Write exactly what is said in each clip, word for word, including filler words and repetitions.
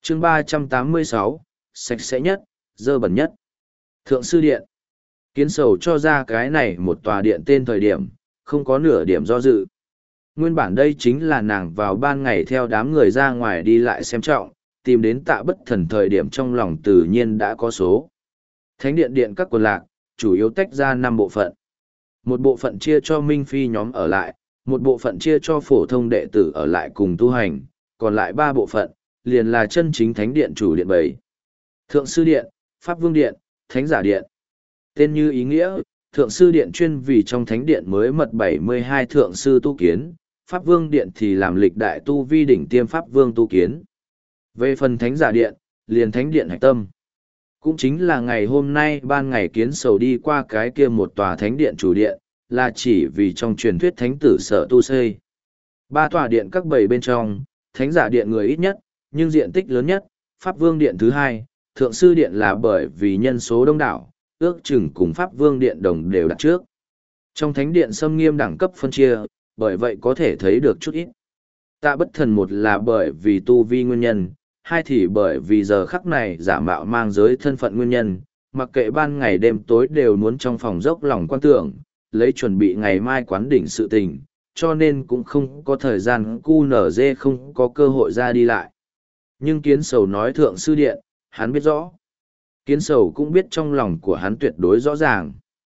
chương ba trăm tám mươi sáu, sạch sẽ nhất, dơ bẩn nhất. Thượng sư điện. Kiến sầu cho ra cái này một tòa điện tên thời điểm, không có nửa điểm do dự. Nguyên bản đây chính là nàng vào ban ngày theo đám người ra ngoài đi lại xem trọng, tìm đến tạ bất thần thời điểm trong lòng tự nhiên đã có số. Thánh điện điện các quần lạc, chủ yếu tách ra năm bộ phận. Một bộ phận chia cho Minh Phi nhóm ở lại, một bộ phận chia cho phổ thông đệ tử ở lại cùng tu hành, còn lại ba bộ phận, liền là chân chính thánh điện chủ điện bảy. Thượng sư điện, Pháp Vương điện, Thánh giả điện. Tên như ý nghĩa, Thượng sư điện chuyên vì trong thánh điện mới mật bảy mươi hai thượng sư tu kiến, Pháp Vương điện thì làm lịch đại tu vi đỉnh tiêm Pháp Vương tu kiến. Về phần Thánh giả điện, liền thánh điện hạch tâm. Cũng chính là ngày hôm nay ban ngày kiến sầu đi qua cái kia một tòa thánh điện chủ điện, là chỉ vì trong truyền thuyết thánh tử sở tu xây. Ba tòa điện các bảy bên trong, thánh giả điện người ít nhất, nhưng diện tích lớn nhất, Pháp Vương điện thứ hai, Thượng sư điện là bởi vì nhân số đông đảo, ước chừng cùng Pháp Vương điện đồng đều đặt trước. Trong thánh điện xâm nghiêm đẳng cấp phân chia, bởi vậy có thể thấy được chút ít. Tạ bất thần một là bởi vì tu vi nguyên nhân, hai thì bởi vì giờ khắc này giả mạo mang giới thân phận nguyên nhân, mặc kệ ban ngày đêm tối đều muốn trong phòng dốc lòng quan tưởng, lấy chuẩn bị ngày mai quán đỉnh sự tình, cho nên cũng không có thời gian cu nở dê không có cơ hội ra đi lại. Nhưng kiến sầu nói thượng sư điện, hắn biết rõ. Kiến sầu cũng biết trong lòng của hắn tuyệt đối rõ ràng.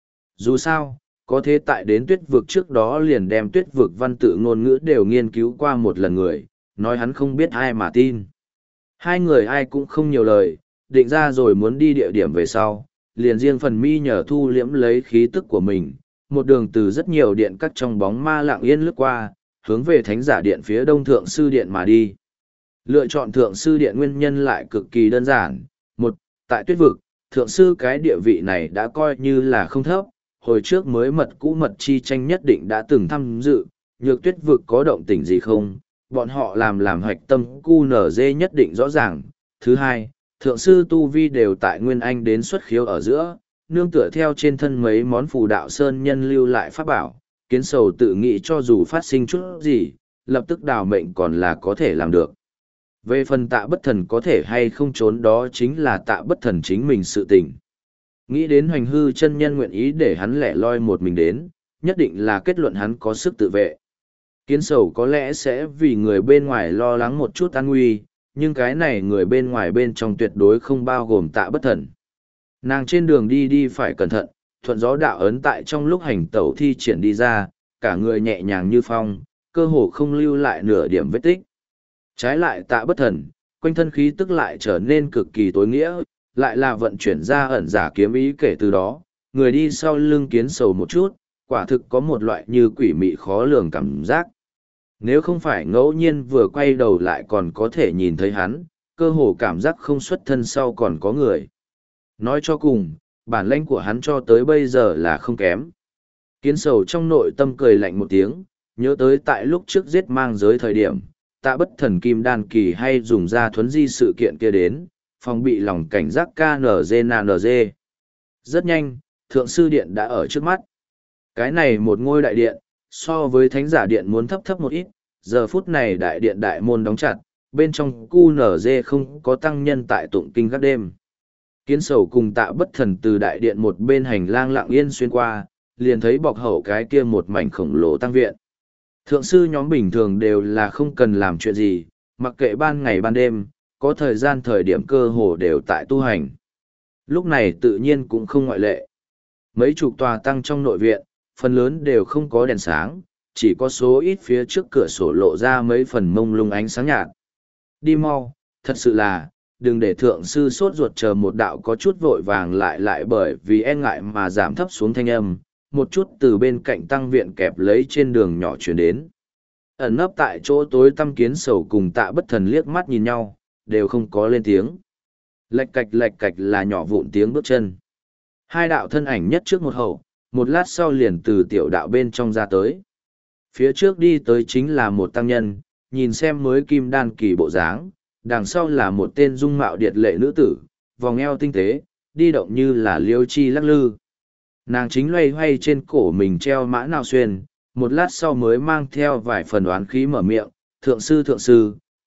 Dù sao, có thế tại đến tuyết vực trước đó liền đem tuyết vực văn tự ngôn ngữ đều nghiên cứu qua một lần người, nói hắn không biết ai mà tin. Hai người ai cũng không nhiều lời, định ra rồi muốn đi địa điểm về sau, liền riêng phần mi nhờ thu liễm lấy khí tức của mình, một đường từ rất nhiều điện cắt trong bóng ma lặng yên lướt qua, hướng về thánh giả điện phía đông thượng sư điện mà đi. Lựa chọn thượng sư điện nguyên nhân lại cực kỳ đơn giản. Một, tại tuyết vực, thượng sư cái địa vị này đã coi như là không thấp, hồi trước mới mật cũ mật chi tranh nhất định đã từng tham dự, nhược tuyết vực có động tình gì không, bọn họ làm làm hoạch tâm cu nở dê nhất định rõ ràng. Thứ hai, thượng sư tu vi đều tại Nguyên Anh đến xuất khiếu ở giữa, nương tựa theo trên thân mấy món phù đạo sơn nhân lưu lại pháp bảo, kiến sầu tự nghĩ cho dù phát sinh chút gì, lập tức đào mệnh còn là có thể làm được. Về phần tạ bất thần có thể hay không trốn đó chính là tạ bất thần chính mình sự tình. Nghĩ đến hoành hư chân nhân nguyện ý để hắn lẻ loi một mình đến, nhất định là kết luận hắn có sức tự vệ. Kiến sầu có lẽ sẽ vì người bên ngoài lo lắng một chút an nguy, nhưng cái này người bên ngoài bên trong tuyệt đối không bao gồm tạ bất thần. Nàng trên đường đi đi phải cẩn thận, thuận gió đạo ấn tại trong lúc hành tẩu thi triển đi ra, cả người nhẹ nhàng như phong, cơ hồ không lưu lại nửa điểm vết tích. Trái lại tạ bất thần, quanh thân khí tức lại trở nên cực kỳ tối nghĩa, lại là vận chuyển ra ẩn giả kiếm ý kể từ đó, người đi sau lưng kiến sầu một chút, quả thực có một loại như quỷ mị khó lường cảm giác. Nếu không phải ngẫu nhiên vừa quay đầu lại còn có thể nhìn thấy hắn, cơ hồ cảm giác không xuất thân sau còn có người. Nói cho cùng, bản lãnh của hắn cho tới bây giờ là không kém. Kiến sầu trong nội tâm cười lạnh một tiếng, nhớ tới tại lúc trước giết mang giới thời điểm, tạ bất thần kim đan kỳ hay dùng ra thuấn di sự kiện kia đến, phòng bị lòng cảnh giác ca en giê en en giê. Rất nhanh, thượng sư điện đã ở trước mắt. Cái này một ngôi đại điện, so với thánh giả điện muốn thấp thấp một ít, giờ phút này đại điện đại môn đóng chặt, bên trong cu en giê không có tăng nhân tại tụng kinh các đêm. Kiến sầu cùng tạ bất thần từ đại điện một bên hành lang lặng yên xuyên qua, liền thấy bọc hậu cái kia một mảnh khổng lồ tăng viện. Thượng sư nhóm bình thường đều là không cần làm chuyện gì, mặc kệ ban ngày ban đêm, có thời gian thời điểm cơ hồ đều tại tu hành. Lúc này tự nhiên cũng không ngoại lệ. Mấy chục tòa tăng trong nội viện, phần lớn đều không có đèn sáng, chỉ có số ít phía trước cửa sổ lộ ra mấy phần mông lung ánh sáng nhạt. Đi mau, thật sự là, đừng để thượng sư sốt ruột chờ một đạo có chút vội vàng lại lại bởi vì e ngại mà giảm thấp xuống thanh âm, một chút từ bên cạnh tăng viện kẹp lấy trên đường nhỏ chuyển đến. Ẩn nấp tại chỗ tối tăm kiến sầu cùng tạ bất thần liếc mắt nhìn nhau, đều không có lên tiếng. Lạch cạch lạch cạch là nhỏ vụn tiếng bước chân. Hai đạo thân ảnh nhất trước một hậu, một lát sau liền từ tiểu đạo bên trong ra tới. Phía trước đi tới chính là một tăng nhân, nhìn xem mới kim đan kỳ bộ dáng, đằng sau là một tên dung mạo điệt lệ nữ tử, vòng eo tinh tế, đi động như là liêu chi lắc lư. Nàng chính loay hoay trên cổ mình treo mã nào xuyên, một lát sau mới mang theo vài phần oán khí mở miệng, thượng sư thượng sư,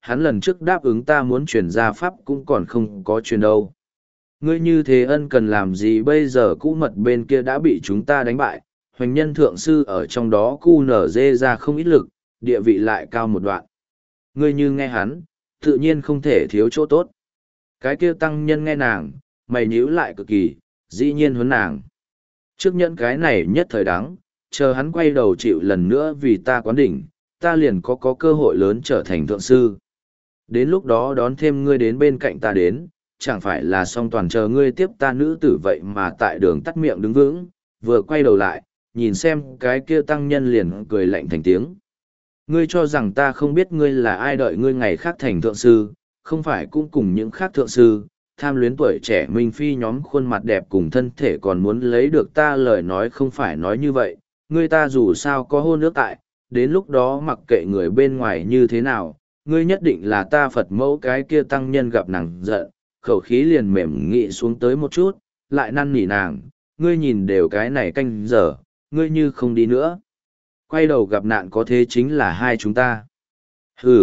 hắn lần trước đáp ứng ta muốn truyền gia pháp cũng còn không có truyền đâu. Ngươi như thế ân cần làm gì bây giờ cũ mật bên kia đã bị chúng ta đánh bại, hoành nhân thượng sư ở trong đó cu nở dê ra không ít lực, địa vị lại cao một đoạn. Ngươi như nghe hắn, tự nhiên không thể thiếu chỗ tốt. Cái kia tăng nhân nghe nàng, mày nhíu lại cực kỳ, dĩ nhiên huấn nàng. Trước nhận cái này nhất thời đáng, chờ hắn quay đầu chịu lần nữa vì ta quán đỉnh, ta liền có có cơ hội lớn trở thành thượng sư. Đến lúc đó đón thêm ngươi đến bên cạnh ta đến, chẳng phải là song toàn chờ ngươi tiếp ta nữ tử vậy mà tại đường tắt miệng đứng vững, vừa quay đầu lại, nhìn xem cái kia tăng nhân liền cười lạnh thành tiếng. Ngươi cho rằng ta không biết ngươi là ai, đợi ngươi ngày khác thành thượng sư, không phải cũng cùng những khác thượng sư, tham luyến tuổi trẻ minh phi nhóm khuôn mặt đẹp cùng thân thể còn muốn lấy được ta, lời nói không phải nói như vậy, ngươi ta dù sao có hôn ước tại, đến lúc đó mặc kệ người bên ngoài như thế nào, ngươi nhất định là ta Phật mẫu. Cái kia tăng nhân gặp nàng giận, khẩu khí liền mềm nghị xuống tới một chút, lại năn nỉ nàng, ngươi nhìn đều cái này canh giờ, ngươi như không đi nữa. Quay đầu gặp nạn có thế chính là hai chúng ta. Hừ.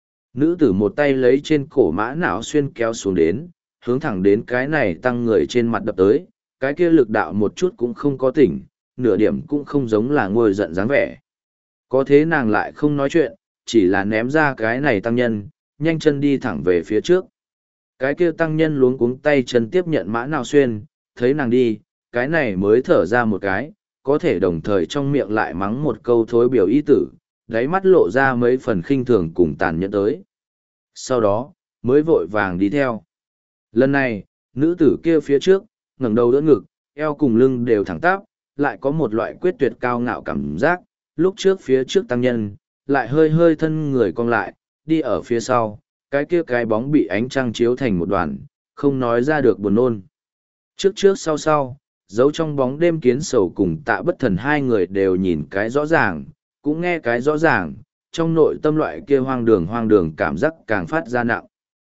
Nữ tử một tay lấy trên cổ mã não xuyên kéo xuống đến, hướng thẳng đến cái này tăng người trên mặt đập tới, cái kia lực đạo một chút cũng không có tỉnh, nửa điểm cũng không giống là ngồi giận dáng vẻ. Có thế nàng lại không nói chuyện, chỉ là ném ra cái này tăng nhân, nhanh chân đi thẳng về phía trước. Cái kia tăng nhân luống cuống tay chân tiếp nhận mã nào xuyên, thấy nàng đi, cái này mới thở ra một cái, có thể đồng thời trong miệng lại mắng một câu thối biểu ý tử, đáy mắt lộ ra mấy phần khinh thường cùng tàn nhẫn tới. Sau đó, mới vội vàng đi theo. Lần này, nữ tử kia phía trước, ngẩng đầu đỡ ngực, eo cùng lưng đều thẳng tắp, lại có một loại quyết tuyệt cao ngạo cảm giác, lúc trước phía trước tăng nhân, lại hơi hơi thân người cong lại, đi ở phía sau, cái kia cái bóng bị ánh trăng chiếu thành một đoàn, không nói ra được buồn nôn. Trước trước sau sau, giấu trong bóng đêm Kiến Sầu cùng Tạ Bất Thần hai người đều nhìn cái rõ ràng, cũng nghe cái rõ ràng, trong nội tâm loại kia hoang đường hoang đường cảm giác càng phát ra nặng.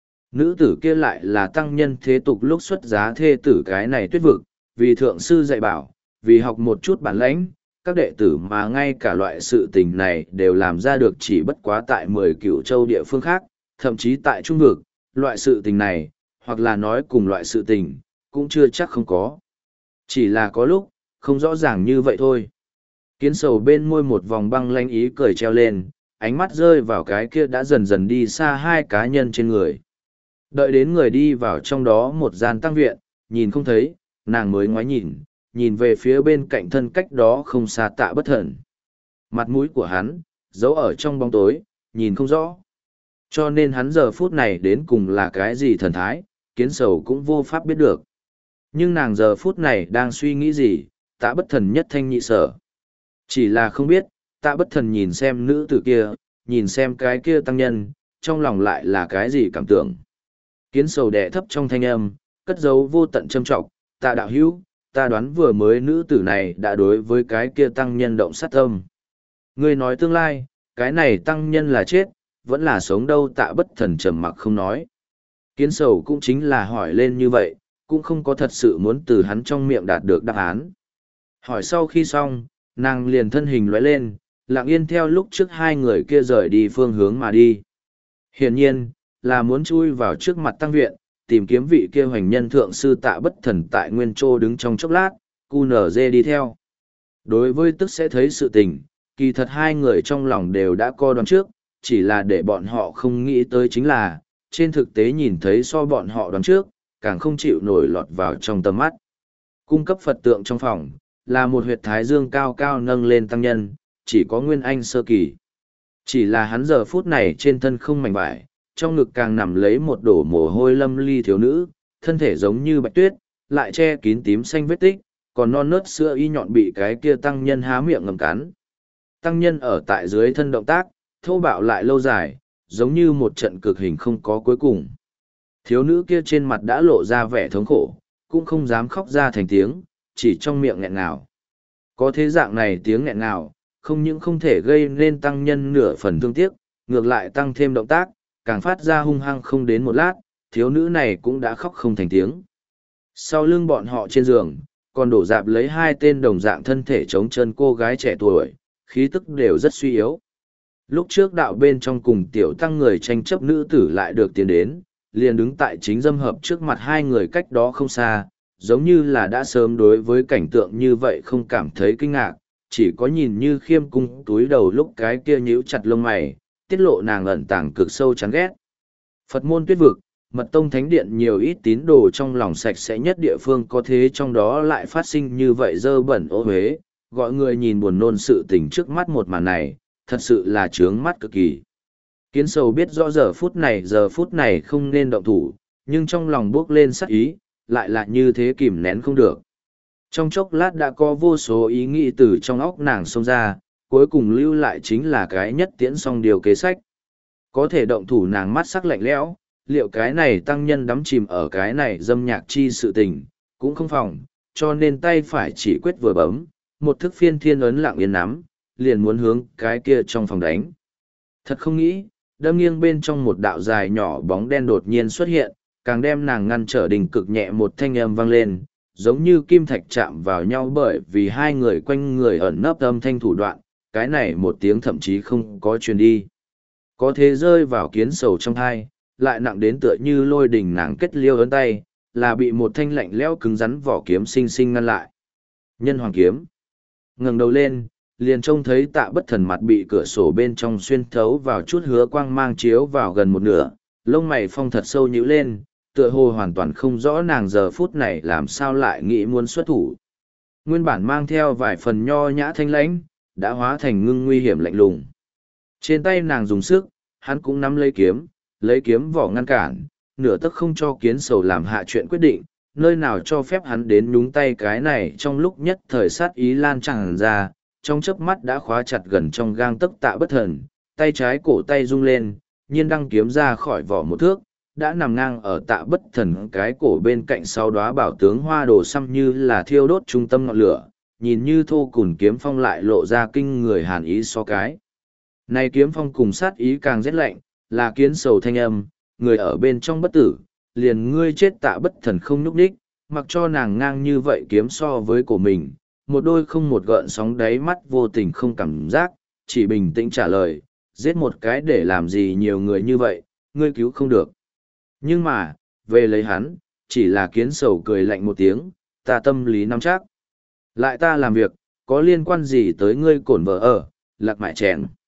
Nữ tử kia lại là tăng nhân thế tục lúc xuất giá thê tử cái này tuyết vực, vì thượng sư dạy bảo, vì học một chút bản lãnh, các đệ tử mà ngay cả loại sự tình này đều làm ra được chỉ bất quá tại mười cửu châu địa phương khác, thậm chí tại trung vực, loại sự tình này, hoặc là nói cùng loại sự tình, cũng chưa chắc không có. Chỉ là có lúc, không rõ ràng như vậy thôi. Kiến Sầu bên môi một vòng băng lanh ý cười treo lên, ánh mắt rơi vào cái kia đã dần dần đi xa hai cá nhân trên người. Đợi đến người đi vào trong đó một gian tăng viện, nhìn không thấy, nàng mới ngoái nhìn, nhìn về phía bên cạnh thân cách đó không xa Tạ Bất Thần. Mặt mũi của hắn, giấu ở trong bóng tối, nhìn không rõ. Cho nên hắn giờ phút này đến cùng là cái gì thần thái, Kiến Sầu cũng vô pháp biết được. Nhưng nàng giờ phút này đang suy nghĩ gì, Tạ Bất Thần nhất thanh nhị sở. Chỉ là không biết, Tạ Bất Thần nhìn xem nữ tử kia, nhìn xem cái kia tăng nhân, trong lòng lại là cái gì cảm tưởng. Kiến Sầu đẻ thấp trong thanh âm, cất giấu vô tận châm trọng, Tạ đạo hữu, ta đoán vừa mới nữ tử này đã đối với cái kia tăng nhân động sát tâm. Ngươi nói tương lai, cái này tăng nhân là chết, vẫn là sống đâu? Tạ Bất Thần trầm mặc không nói. Kiến Sầu cũng chính là hỏi lên như vậy, cũng không có thật sự muốn từ hắn trong miệng đạt được đáp án. Hỏi sau khi xong, nàng liền thân hình lóe lên, lặng yên theo lúc trước hai người kia rời đi phương hướng mà đi. Hiển nhiên, là muốn chui vào trước mặt tăng viện, tìm kiếm vị kia hoành nhân thượng sư Tạ Bất Thần tại Nguyên Châu đứng trong chốc lát, cu nở dê đi theo. Đối với tức sẽ thấy sự tình, kỳ thật hai người trong lòng đều đã co đoán trước, chỉ là để bọn họ không nghĩ tới chính là, trên thực tế nhìn thấy so bọn họ đoán trước, càng không chịu nổi lọt vào trong tầm mắt. Cung cấp Phật tượng trong phòng, là một huyệt thái dương cao cao nâng lên tăng nhân, chỉ có Nguyên Anh sơ kỳ. Chỉ là hắn giờ phút này trên thân không mảnh vải, trong ngực càng nằm lấy một đổ mồ hôi lâm ly thiếu nữ, thân thể giống như bạch tuyết, lại che kín tím xanh vết tích, còn non nớt sữa y nhọn bị cái kia tăng nhân há miệng ngầm cắn. Tăng nhân ở tại dưới thân động tác, thô bạo lại lâu dài, giống như một trận cực hình không có cuối cùng. Thiếu nữ kia trên mặt đã lộ ra vẻ thống khổ, cũng không dám khóc ra thành tiếng, chỉ trong miệng nghẹn ngào. Có thế dạng này tiếng nghẹn ngào, không những không thể gây nên tăng nhân nửa phần thương tiếc, ngược lại tăng thêm động tác, càng phát ra hung hăng không đến một lát, thiếu nữ này cũng đã khóc không thành tiếng. Sau lưng bọn họ trên giường, còn đổ dạp lấy hai tên đồng dạng thân thể chống chân cô gái trẻ tuổi, khí tức đều rất suy yếu. Lúc trước đạo bên trong cùng tiểu tăng người tranh chấp nữ tử lại được tiến đến, liền đứng tại chính dâm hợp trước mặt hai người cách đó không xa, giống như là đã sớm đối với cảnh tượng như vậy không cảm thấy kinh ngạc, chỉ có nhìn như khiêm cung túi đầu lúc cái kia nhíu chặt lông mày, tiết lộ nàng ẩn tàng cực sâu chán ghét. Phật môn tuyết vực, mật tông thánh điện nhiều ít tín đồ trong lòng sạch sẽ nhất địa phương có thế trong đó lại phát sinh như vậy dơ bẩn ô huế, gọi người nhìn buồn nôn sự tình trước mắt một màn này, thật sự là trướng mắt cực kỳ. Kiến sầu biết rõ giờ phút này giờ phút này không nên động thủ, nhưng trong lòng bước lên sắc ý, lại là như thế kìm nén không được. Trong chốc lát đã có vô số ý nghĩ từ trong óc nàng xông ra, cuối cùng lưu lại chính là cái nhất tiễn xong điều kế sách. Có thể động thủ nàng mắt sắc lạnh lẽo, liệu cái này tăng nhân đắm chìm ở cái này dâm nhạc chi sự tình, cũng không phòng, cho nên tay phải chỉ quyết vừa bấm, một thức phiên thiên ấn lặng yên nắm, liền muốn hướng cái kia trong phòng đánh. Thật không nghĩ, đâm nghiêng bên trong một đạo dài nhỏ bóng đen đột nhiên xuất hiện, càng đem nàng ngăn trở đình cực nhẹ một thanh âm vang lên, giống như kim thạch chạm vào nhau bởi vì hai người quanh người ẩn nấp âm thanh thủ đoạn, cái này một tiếng thậm chí không có truyền đi. Có thế rơi vào kiến sầu trong thai, lại nặng đến tựa như lôi đình nàng kết liêu ấn tay, là bị một thanh lạnh lẽo cứng rắn vỏ kiếm xinh xinh ngăn lại. Nhân hoàng kiếm. Ngẩng đầu lên, liền trông thấy tạ bất thần mặt bị cửa sổ bên trong xuyên thấu vào chút hứa quang mang chiếu vào gần một nửa, lông mày phong thật sâu nhíu lên, tựa hồ hoàn toàn không rõ nàng giờ phút này làm sao lại nghĩ muốn xuất thủ. Nguyên bản mang theo vài phần nho nhã thanh lãnh, đã hóa thành ngưng nguy hiểm lạnh lùng. Trên tay nàng dùng sức, hắn cũng nắm lấy kiếm, lấy kiếm vỏ ngăn cản, nửa tức không cho kiến sầu làm hạ chuyện quyết định, nơi nào cho phép hắn đến nhúng tay cái này trong lúc nhất thời sát ý lan tràn ra, trong chớp mắt đã khóa chặt gần trong gang tấc tạ bất thần, tay trái cổ tay rung lên, nhiên đăng kiếm ra khỏi vỏ một thước, đã nằm ngang ở tạ bất thần cái cổ bên cạnh sau đóa bảo tướng hoa đồ xăm như là thiêu đốt trung tâm ngọn lửa, nhìn như thô cùn kiếm phong lại lộ ra kinh người hàn ý so cái. Này kiếm phong cùng sát ý càng rét lạnh, là kiến sầu thanh âm, người ở bên trong bất tử, liền ngươi chết tạ bất thần không nhúc đích, mặc cho nàng ngang như vậy kiếm so với của mình, một đôi không một gợn sóng đáy mắt vô tình không cảm giác, chỉ bình tĩnh trả lời, giết một cái để làm gì nhiều người như vậy, ngươi cứu không được. Nhưng mà, về lấy hắn, chỉ là kiến sầu cười lạnh một tiếng, ta tâm lý nắm chắc. Lại ta làm việc, có liên quan gì tới ngươi cổn vợ ở, lạc mại chèn.